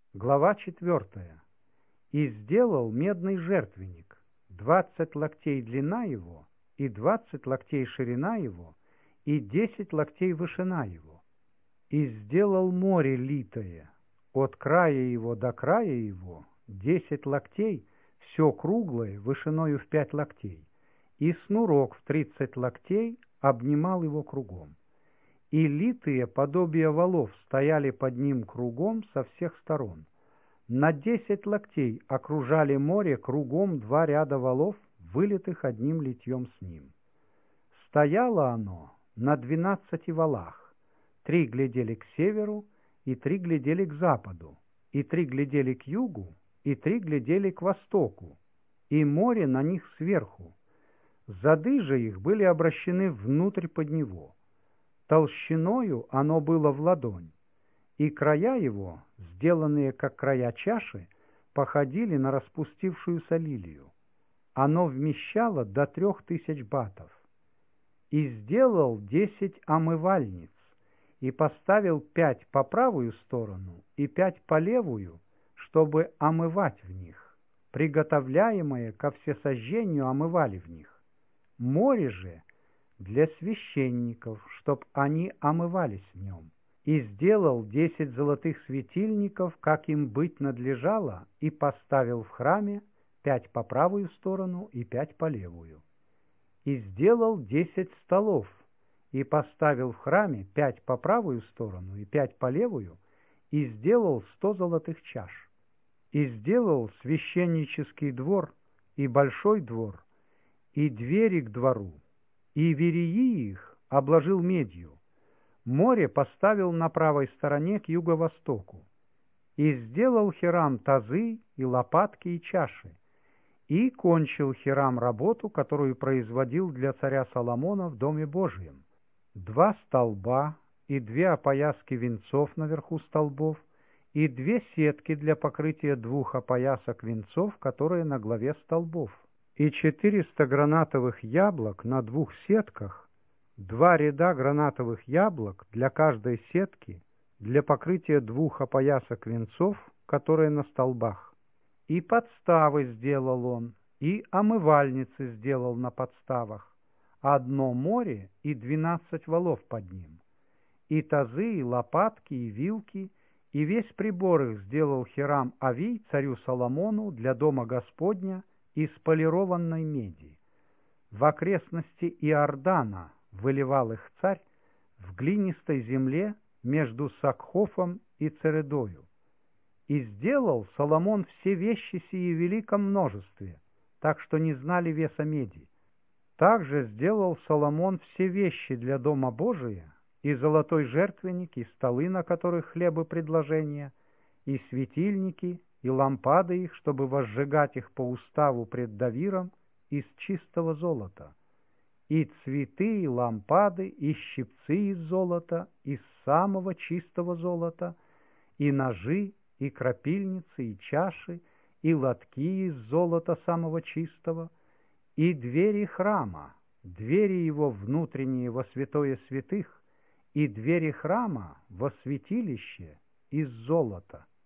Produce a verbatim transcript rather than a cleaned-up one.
Глава четвертая. «И сделал медный жертвенник, двадцать локтей длина его, и двадцать локтей ширина его, и десять локтей вышина его. И сделал море литое, от края его до края его, десять локтей, все круглое, вышиною в пять локтей, и снурок в тридцать локтей обнимал его кругом. И литые подобия валов стояли под ним кругом со всех сторон. На десять локтей окружали море кругом два ряда валов, вылитых одним литьем с ним. Стояло оно на двенадцати валах, три глядели к северу, и три глядели к западу, и три глядели к югу, и три глядели к востоку, и море на них сверху. Зады же их были обращены внутрь под него. Толщиною оно было в ладонь, и края его, сделанные как края чаши, походили на распустившуюся лилию. Оно вмещало до трех тысяч батов. И сделал десять омывальниц, и поставил пять по правую сторону и пять по левую, чтобы омывать в них, приготовляемое ко всесожжению омывали в них. Море же для священников, чтоб они омывались в нем. И сделал десять золотых светильников, как им быть надлежало, и поставил в храме пять по правую сторону и пять по левую. И сделал десять столов, и поставил в храме пять по правую сторону и пять по левую, и сделал сто золотых чаш. И сделал священнический двор и большой двор, и двери к двору, и вереи их обложил медью. Море поставил на правой стороне к юго-востоку. И сделал Хирам тазы и лопатки и чаши. И кончил Хирам работу, которую производил для царя Соломона в Доме Божьем. Два столба и две опояски венцов наверху столбов, и две сетки для покрытия двух опоясок венцов, которые на главе столбов, и четыреста гранатовых яблок на двух сетках, два ряда гранатовых яблок для каждой сетки, для покрытия двух опоясок венцов, которые на столбах. И подставы сделал он, и омывальницы сделал на подставах, одно море и двенадцать валов под ним. И тазы, и лопатки, и вилки, и весь прибор их сделал Хирам Авий царю Соломону для дома Господня из полированной меди. В окрестности Иордана выливал их царь в глинистой земле между Сакхофом и Цередою. И сделал Соломон все вещи сии в великом множестве, так что не знали веса меди. Также сделал Соломон все вещи для Дома Божия, и золотой жертвенник, и столы, на которых хлебы предложения, и светильники, и лампады их, чтобы возжигать их по уставу пред Давиром, из чистого золота, и цветы, и лампады, и щипцы из золота, из самого чистого золота, и ножи, и крапильницы, и чаши, и лотки из золота самого чистого, и двери храма, двери его внутренние во святое святых, и двери храма во святилище из золота.